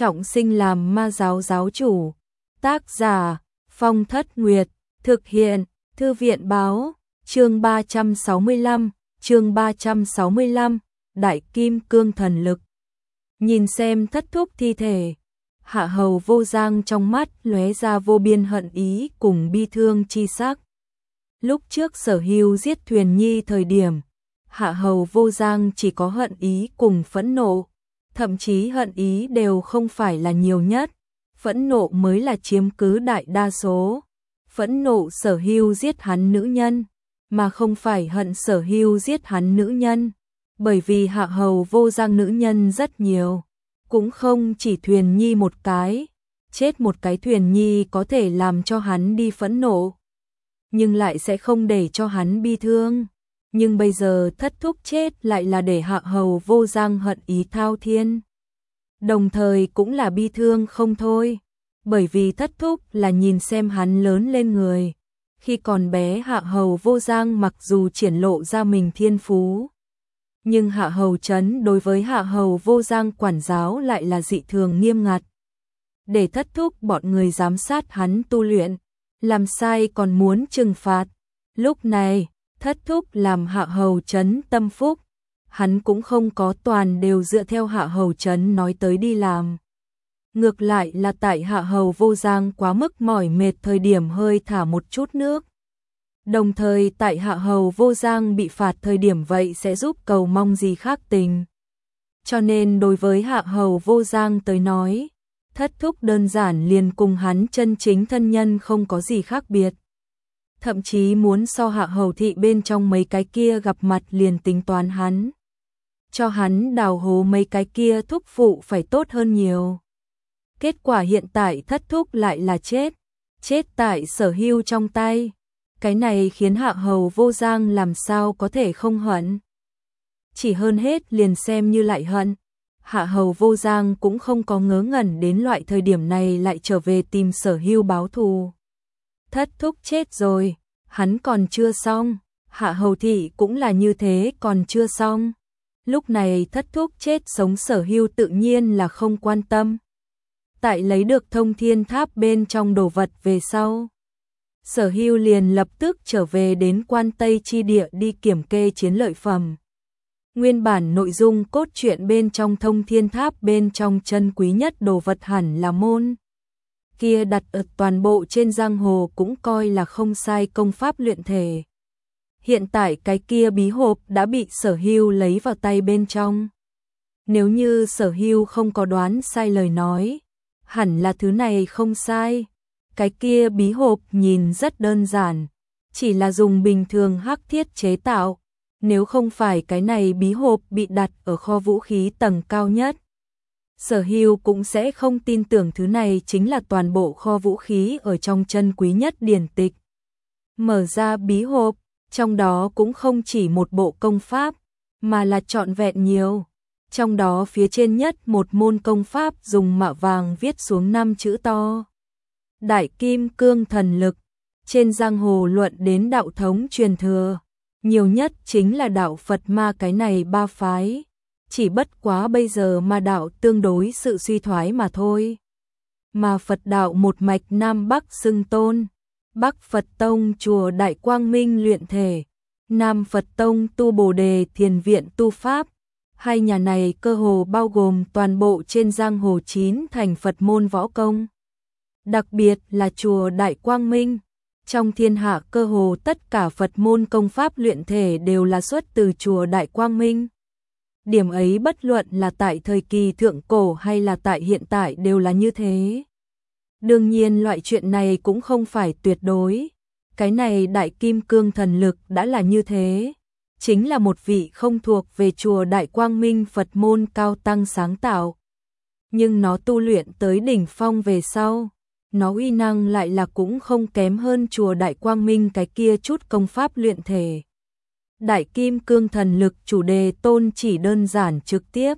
trọng sinh làm ma giáo giáo chủ. Tác giả Phong Thất Nguyệt, thực hiện Thư viện Báo. Chương 365, Đại Kim Cương Thần Lực. Nhìn xem Thất Thúc thi thể, Hạ Hầu Vô Giang trong mắt lóe ra vô biên hận ý cùng bi thương chi sắc. Lúc trước Sở Hưu giết Thuyền Nhi thời điểm, Hạ Hầu Vô Giang chỉ có hận ý cùng phẫn nộ, thậm chí hận ý đều không phải là nhiều nhất, phẫn nộ mới là chiếm cứ đại đa số. Phẫn nộ Sở Hưu giết hắn nữ nhân, mà không phải hận Sở Hưu giết hắn nữ nhân, bởi vì Hạ Hầu Vô Giang nữ nhân rất nhiều, cũng không chỉ Thuyền Nhi một cái, chết một cái Thuyền Nhi có thể làm cho hắn đi phẫn nộ, nhưng lại sẽ không để cho hắn bi thương. Nhưng bây giờ Thất Thúc chết lại là để Hạ Hầu Vô Giang hận ý thao thiên, đồng thời cũng là bi thương không thôi, bởi vì Thất Thúc là nhìn xem hắn lớn lên người. Khi còn bé Hạ Hầu Vô Giang mặc dù triển lộ ra mình thiên phú, nhưng Hạ Hầu Trấn đối với Hạ Hầu Vô Giang quản giáo lại là dị thường nghiêm ngặt, để Thất Thúc bọn người giám sát hắn tu luyện, làm sai còn muốn trừng phạt. Lúc này Thất Thúc làm Hạ Hầu Trấn tâm phúc, hắn cũng không có toàn đều dựa theo Hạ Hầu Trấn nói tới đi làm. Ngược lại là tại Hạ Hầu Vô Giang quá mức mỏi mệt thời điểm hơi thả một chút nước. Đồng thời tại Hạ Hầu Vô Giang bị phạt thời điểm vậy sẽ giúp cầu mong gì khác tình. Cho nên đối với Hạ Hầu Vô Giang tới nói, Thất Thúc đơn giản liền cùng hắn chân chính thân nhân không có gì khác biệt. Thậm chí muốn so Hạ Hầu thị bên trong mấy cái kia gặp mặt liền tính toán hắn, cho hắn đào hố mấy cái kia thúc phụ phải tốt hơn nhiều. Kết quả hiện tại Thất Thúc lại là chết tại Sở Hưu trong tay. Cái này khiến Hạ Hầu Vô Giang làm sao có thể không hận. Chỉ hơn hết liền xem như lại hận, Hạ Hầu Vô Giang cũng không có ngớ ngẩn đến loại thời điểm này lại trở về tìm Sở Hưu báo thù. Thất Thúc chết rồi, hắn còn chưa xong, Hạ Hầu thị cũng là như thế còn chưa xong. Lúc này Thất Thúc chết sống Sở Hưu tự nhiên là không quan tâm. Tại lấy được Thông Thiên Tháp bên trong đồ vật về sau, Sở Hưu liền lập tức trở về đến Quan Tây chi địa đi kiểm kê chiến lợi phẩm. Nguyên bản nội dung cốt truyện bên trong Thông Thiên Tháp bên trong chân quý nhất đồ vật hẳn là môn kia đặt ở toàn bộ trên giang hồ cũng coi là không sai công pháp luyện thể. Hiện tại cái kia bí hộp đã bị Sở Hưu lấy vào tay bên trong. Nếu như Sở Hưu không có đoán sai lời nói, hẳn là thứ này không sai. Cái kia bí hộp nhìn rất đơn giản, chỉ là dùng bình thường hắc thiết chế tạo. Nếu không phải cái này bí hộp bị đặt ở kho vũ khí tầng cao nhất, Sở Hưu cũng sẽ không tin tưởng thứ này chính là toàn bộ kho vũ khí ở trong chân quý nhất điển tịch. Mở ra bí hộp, trong đó cũng không chỉ một bộ công pháp, mà là trọn vẹn nhiều. Trong đó phía trên nhất một môn công pháp dùng mạ vàng viết xuống 5 chữ to: Đại Kim Cương Thần Lực. Trên giang hồ luận đến đạo thống truyền thừa, nhiều nhất chính là đạo Phật Ma cái này ba phái. Chỉ bất quá bây giờ ma đạo tương đối sự suy thoái mà thôi. Mà Phật đạo một mạch Nam Bắc xưng tôn. Bắc Phật Tông chùa Đại Quang Minh luyện thể, Nam Phật Tông tu Bồ Đề Thiền Viện tu Pháp. Hai nhà này cơ hồ bao gồm toàn bộ trên giang hồ 9 thành Phật môn võ công. Đặc biệt là chùa Đại Quang Minh, trong thiên hạ cơ hồ tất cả Phật môn công pháp luyện thể đều là xuất từ chùa Đại Quang Minh. Điểm ấy bất luận là tại thời kỳ thượng cổ hay là tại hiện tại đều là như thế. Đương nhiên loại chuyện này cũng không phải tuyệt đối. Cái này Đại Kim Cương Thần Lực đã là như thế. Chính là một vị không thuộc về chùa Đại Quang Minh Phật môn cao tăng sáng tạo. Nhưng nó tu luyện tới đỉnh phong về sau, nó uy năng lại là cũng không kém hơn chùa Đại Quang Minh cái kia chút công pháp luyện thể. Đại Kim Cương Thần Lực chủ đề tôn chỉ đơn giản trực tiếp,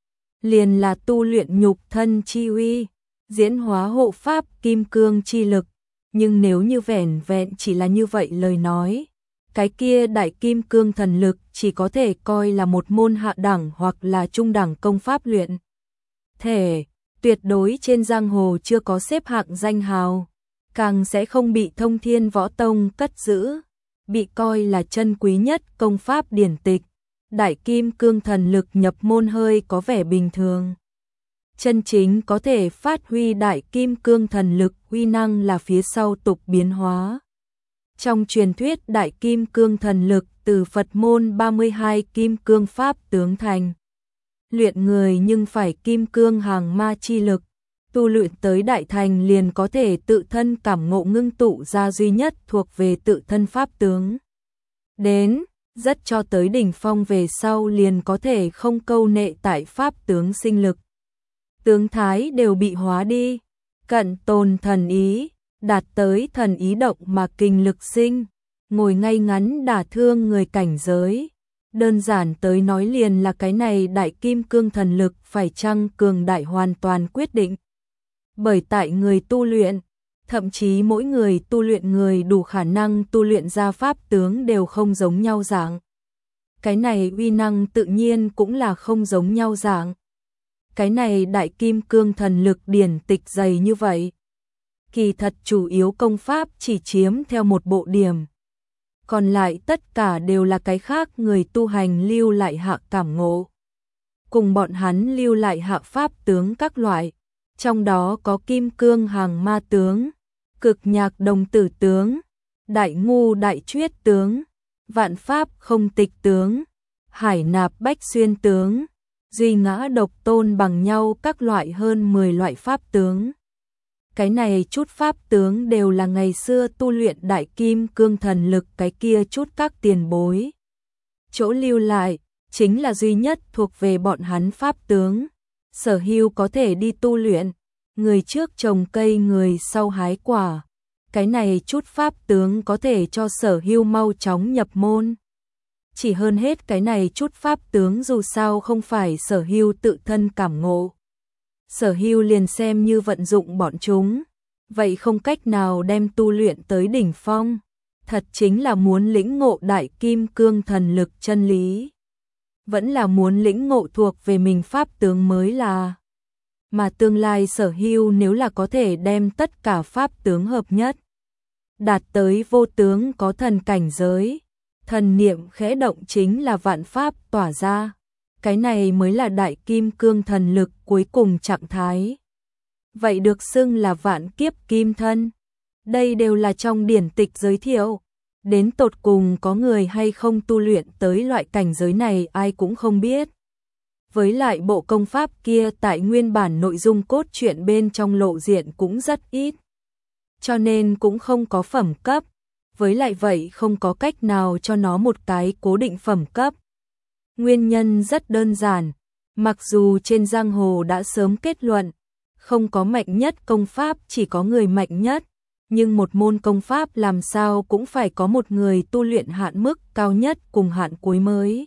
liền là tu luyện nhục thân chi uy, diễn hóa hộ pháp kim cương chi lực. Nhưng nếu như vẻn vẹn chỉ là như vậy lời nói, cái kia Đại Kim Cương Thần Lực chỉ có thể coi là một môn hạ đẳng hoặc là trung đẳng công pháp luyện thể. tuyệt đối trên giang hồ chưa có xếp hạng danh hào, càng sẽ không bị Thông Thiên Võ Tông cất giữ, bị coi là chân quý nhất công pháp điển tịch. Đại Kim Cương Thần Lực nhập môn hơi có vẻ bình thường. Chân chính có thể phát huy Đại Kim Cương Thần Lực uy năng là phía sau tục biến hóa. Trong truyền thuyết Đại Kim Cương Thần Lực từ Phật môn 32 kim cương pháp tướng thành. Luyện người nhưng phải kim cương hàng ma chi lực, tu luyện tới đại thành liền có thể tự thân cảm ngộ ngưng tụ ra duy nhất thuộc về tự thân pháp tướng. Đến, rất cho tới đỉnh phong về sau liền có thể không câu nệ tại pháp tướng sinh lực. Tướng thái đều bị hóa đi, cận tồn thần ý, đạt tới thần ý động mà kinh lực sinh, ngồi ngay ngắn đả thương người cảnh giới. Đơn giản tới nói liền là cái này Đại Kim Cương Thần Lực phải chăng cường đại hoàn toàn quyết định. Bởi tại người tu luyện, thậm chí mỗi người tu luyện người đủ khả năng tu luyện ra pháp tướng đều không giống nhau dạng. Cái này uy năng tự nhiên cũng là không giống nhau dạng. Cái này Đại Kim Cương Thần Lực điển tịch dày như vậy. Kỳ thật chủ yếu công pháp chỉ chiếm theo một bộ điểm. Còn lại tất cả đều là cái khác người tu hành lưu lại hạ cảm ngộ. Cùng bọn hắn lưu lại hạ pháp tướng các loại. Trong đó có kim cương hàng ma tướng, cực nhạc đồng tử tướng, đại ngu đại chuyết tướng, vạn pháp không tịch tướng, hải nạp bách xuyên tướng, duy ngã độc tôn bằng nhau các loại hơn 10 loại pháp tướng. Cái này chút pháp tướng đều là ngày xưa tu luyện Đại Kim Cương Thần Lực cái kia chút các tiền bối. Chỗ lưu lại, chính là duy nhất thuộc về bọn hắn pháp tướng. Sở hữu có thể đi tu luyện, người trước trồng cây người sau hái quả. Cái này chút pháp tướng có thể cho sở hữu mau chóng nhập môn. Chỉ hơn hết cái này chút pháp tướng dù sao không phải sở hữu tự thân cảm ngộ. Sở hữu liền xem như vận dụng bọn chúng, vậy không cách nào đem tu luyện tới đỉnh phong, thật chính là muốn lĩnh ngộ Đại Kim Cương Thần Lực chân lý. Vẫn là muốn lĩnh ngộ thuộc về mình pháp tướng mới là. Mà tương lai sở hữu nếu là có thể đem tất cả pháp tướng hợp nhất, đạt tới vô tướng có thần cảnh giới, thần niệm khẽ động chính là vạn pháp tỏa ra. Cái này mới là Đại Kim Cương Thần Lực cuối cùng trạng thái. Vậy được xưng là vạn kiếp kim thân. Đây đều là trong điển tịch giới thiệu. Đến tột cùng có người hay không tu luyện tới loại cảnh giới này ai cũng không biết. Với lại bộ công pháp kia tại nguyên bản nội dung cốt truyện bên trong lộ diện cũng rất ít. Cho nên cũng không có phẩm cấp. Với lại vậy không có cách nào cho nó một cái cố định phẩm cấp. Nguyên nhân rất đơn giản, mặc dù trên giang hồ đã sớm kết luận, không có mạnh nhất công pháp chỉ có người mạnh nhất, nhưng một môn công pháp làm sao cũng phải có một người tu luyện hạn mức cao nhất cùng hạn cuối mới.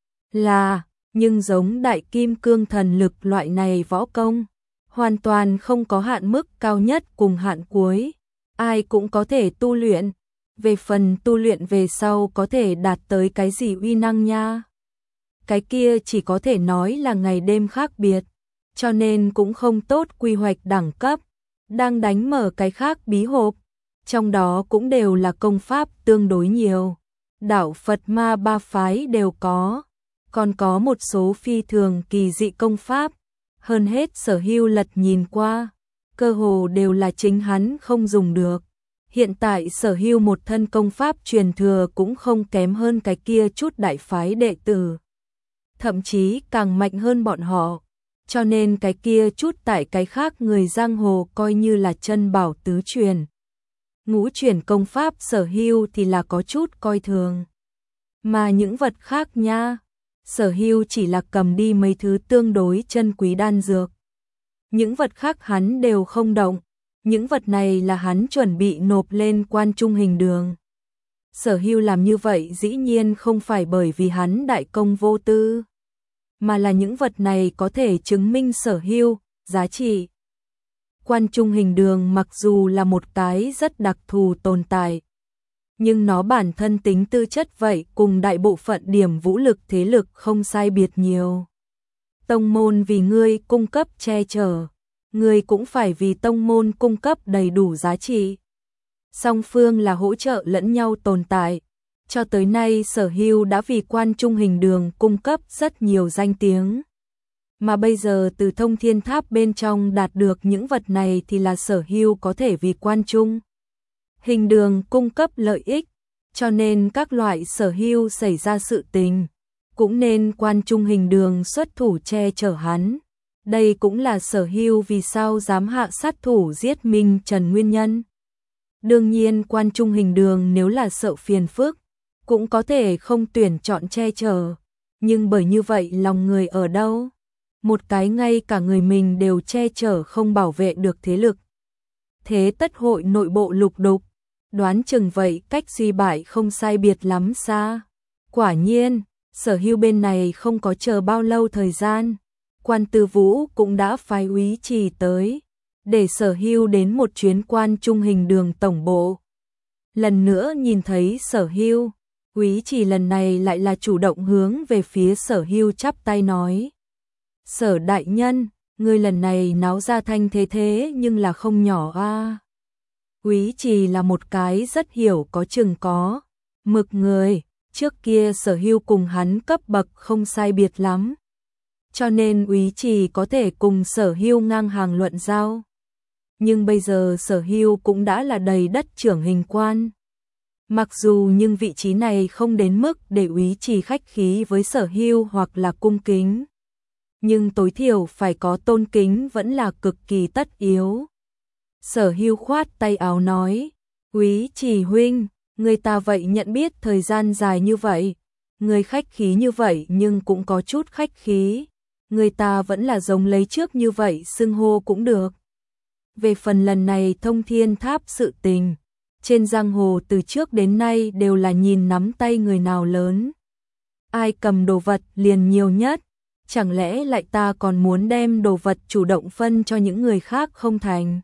Nhưng giống Đại Kim Cương Thần Lực loại này võ công, hoàn toàn không có hạn mức cao nhất cùng hạn cuối, ai cũng có thể tu luyện, về phần tu luyện về sau có thể đạt tới cái gì uy năng nha. Cái kia chỉ có thể nói là ngày đêm khác biệt, cho nên cũng không tốt quy hoạch đẳng cấp, đang đánh mở cái khác bí hộp, trong đó cũng đều là công pháp tương đối nhiều, đạo Phật ma ba phái đều có, còn có một số phi thường kỳ dị công pháp, hơn hết sở hữu lật nhìn qua, cơ hồ đều là chính hắn không dùng được. Hiện tại sở hữu một thân công pháp truyền thừa cũng không kém hơn cái kia chút đại phái đệ tử. Thậm chí càng mạnh hơn bọn họ, cho nên cái kia chút tại cái khác người giang hồ coi như là chân bảo tứ truyền. Ngũ truyền công pháp sở hữu thì là có chút coi thường. Mà những vật khác nha, sở hữu chỉ là cầm đi mấy thứ tương đối chân quý đan dược. Những vật khác hắn đều không động, những vật này là hắn chuẩn bị nộp lên Quan Trung Hình Đường. Sở hữu làm như vậy dĩ nhiên không phải bởi vì hắn đại công vô tư, mà là những vật này có thể chứng minh sở hữu giá trị. Quan Trung Hình Đường mặc dù là một cái rất đặc thù tồn tại, nhưng nó bản thân tính tư chất vậy cùng đại bộ phận điểm vũ lực thế lực không sai biệt nhiều. Tông môn vì ngươi cung cấp che chở, ngươi cũng phải vì tông môn cung cấp đầy đủ giá trị. Song phương là hỗ trợ lẫn nhau tồn tại. Cho tới nay Sở Hưu đã vì Quan Trung Hình Đường cung cấp rất nhiều danh tiếng. Mà bây giờ từ Thông Thiên Tháp bên trong đạt được những vật này thì là Sở Hưu có thể vì Quan Trung Hình Đường cung cấp lợi ích, cho nên các loại Sở Hưu xảy ra sự tình, cũng nên Quan Trung Hình Đường xuất thủ che chở hắn. Đây cũng là Sở Hưu vì sao dám hạ sát thủ giết Minh Trần nguyên nhân. Đương nhiên Quan Trung Hình Đường nếu là sợ phiền phức, cũng có thể không tuyển chọn che chở, nhưng bởi như vậy lòng người ở đâu? Một cái ngay cả người mình đều che chở không bảo vệ được thế lực. Thế tất hội nội bộ lục đục, đoán chừng vậy cách suy bại không sai biệt lắm xa. Quả nhiên, Sở Hưu bên này không có chờ bao lâu thời gian, Quan Tư Vũ cũng đã phái úy trì tới, để Sở Hưu đến một chuyến Quan Trung Hình Đường tổng bộ. Lần nữa nhìn thấy Sở Hưu, úy trì lần này lại là chủ động hướng về phía Sở Hưu chắp tay nói: Sở đại nhân, ngươi lần này náo ra thanh thế thế nhưng là không nhỏ a. Úy trì là một cái rất hiểu có chừng có mực người, trước kia Sở Hưu cùng hắn cấp bậc không sai biệt lắm, cho nên úy trì có thể cùng Sở Hưu ngang hàng luận giao. Nhưng bây giờ Sở Hưu cũng đã là đầy đất trưởng hình quan. Mặc dù nhưng vị trí này không đến mức để úy trì khách khí với Sở Hưu hoặc là cung kính, nhưng tối thiểu phải có tôn kính vẫn là cực kỳ tất yếu. Sở Hưu khoát tay áo nói: úy trì huynh, người ta vậy nhận biết thời gian dài như vậy, người khách khí như vậy nhưng cũng có chút khách khí, người ta vẫn là giống lấy trước như vậy xưng hô cũng được. Về phần lần này Thông Thiên Tháp sự tình, trên giang hồ từ trước đến nay đều là nhìn nắm tay người nào lớn, ai cầm đồ vật liền nhiều nhất, chẳng lẽ lại ta còn muốn đem đồ vật chủ động phân cho những người khác không thành?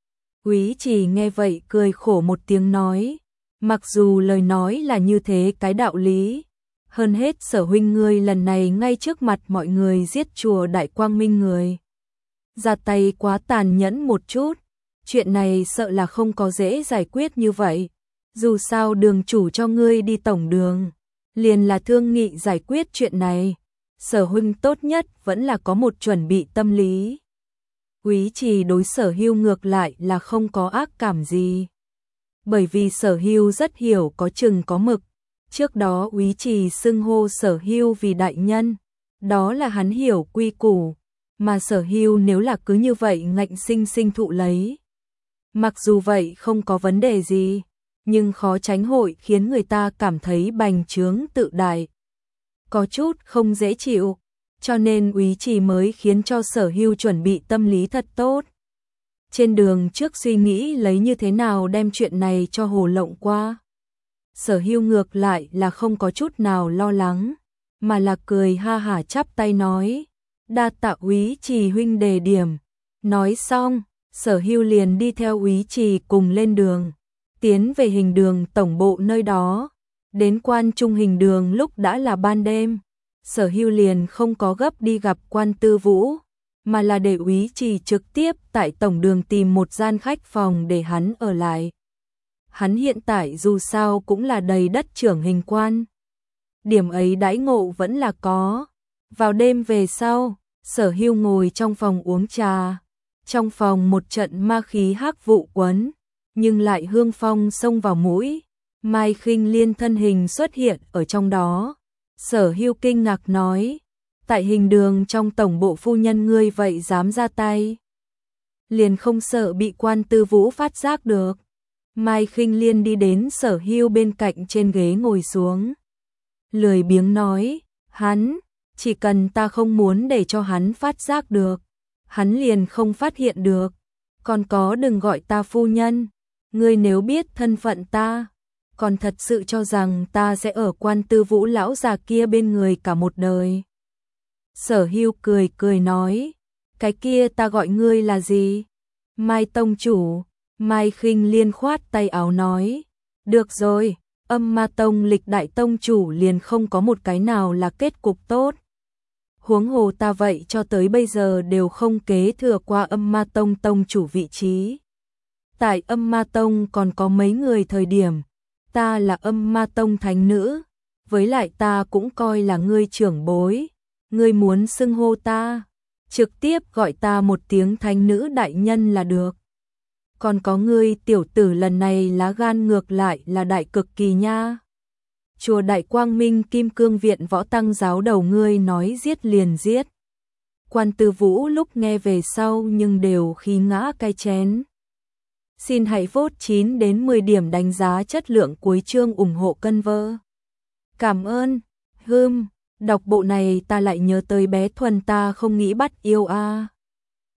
Úy Trì nghe vậy cười khổ một tiếng nói: mặc dù lời nói là như thế cái đạo lý, hơn hết Sở huynh ngươi lần này ngay trước mặt mọi người giết chùa Đại Quang Minh người, ra tay quá tàn nhẫn một chút, chuyện này sợ là không có dễ giải quyết như vậy. Dù sao đường chủ cho ngươi đi tổng đường, liền là thương nghị giải quyết chuyện này, Sở huynh tốt nhất vẫn là có một chuẩn bị tâm lý. Úy Trì đối Sở Hưu ngược lại là không có ác cảm gì, bởi vì Sở Hưu rất hiểu có chừng có mực. Trước đó úy trì xưng hô Sở Hưu vì đại nhân, đó là hắn hiểu quy củ, mà Sở Hưu nếu là cứ như vậy ngạnh sinh sinh thụ lấy, mặc dù vậy không có vấn đề gì, nhưng khó tránh hội khiến người ta cảm thấy bành trướng tự đại, có chút không dễ chịu, cho nên úy trì mới khiến cho Sở Hưu chuẩn bị tâm lý thật tốt. Trên đường trước suy nghĩ lấy như thế nào đem chuyện này cho hồ lộng qua. Sở Hưu ngược lại là không có chút nào lo lắng, mà là cười ha hả chắp tay nói: đa tạ úy trì huynh đề điểm. Nói xong, Sở Hưu liền đi theo úy trì cùng lên đường, tiến về Hình Đường tổng bộ nơi đó. Đến Quan Trung Hình Đường lúc đã là ban đêm, Sở Hưu liền không có gấp đi gặp Quan Tư Vũ, mà là để úy trì trực tiếp tại tổng đường tìm một gian khách phòng để hắn ở lại. Hắn hiện tại dù sao cũng là đầy đất trưởng hình quan, điểm ấy đãi ngộ vẫn là có. Vào đêm về sau, Sở Hưu ngồi trong phòng uống trà, trong phòng một trận ma khí hắc vụ quấn, nhưng lại hương phong xông vào mũi. Mai Khinh Liên thân hình xuất hiện ở trong đó. Sở Hưu kinh ngạc nói: tại Hình Đường trong tổng bộ phu nhân ngươi vậy dám ra tay, liền không sợ bị Quan Tư Vũ phát giác được? Mai Khinh Liên đi đến Sở Hưu bên cạnh trên ghế ngồi xuống, lười biếng nói: hắn, chỉ cần ta không muốn để cho hắn phát giác được, hắn liền không phát hiện được. Còn có đừng gọi ta phu nhân, ngươi nếu biết thân phận ta, còn thật sự cho rằng ta sẽ ở Quan Tư Vũ lão già kia bên người cả một đời. Sở Hưu cười cười nói: cái kia ta gọi ngươi là gì? Mai tông chủ. Mai Khinh Liên khoát tay áo nói: được rồi, Âm Ma Tông lịch đại tông chủ liền không có một cái nào là kết cục tốt. Huống hồ ta vậy cho tới bây giờ đều không kế thừa qua Âm Ma Tông tông chủ vị trí. Tại Âm Ma Tông còn có mấy người thời điểm, ta là Âm Ma Tông thánh nữ, với lại ta cũng coi là ngươi trưởng bối, ngươi muốn xưng hô ta, trực tiếp gọi ta một tiếng thánh nữ đại nhân là được. Còn có ngươi tiểu tử lần này lá gan ngược lại là đại cực kỳ nha. Chùa Đại Quang Minh Kim Cương Viện Võ Tăng giáo đầu ngươi nói giết liền giết. Quan Tư Vũ lúc nghe về sau nhưng đều khí ngã cay chén. Xin hãy vote 9 đến 10 điểm đánh giá chất lượng cuối chương ủng hộ cân vơ. Cảm ơn. Đọc bộ này ta lại nhớ tới bé Thuần ta không nghĩ bắt yêu a.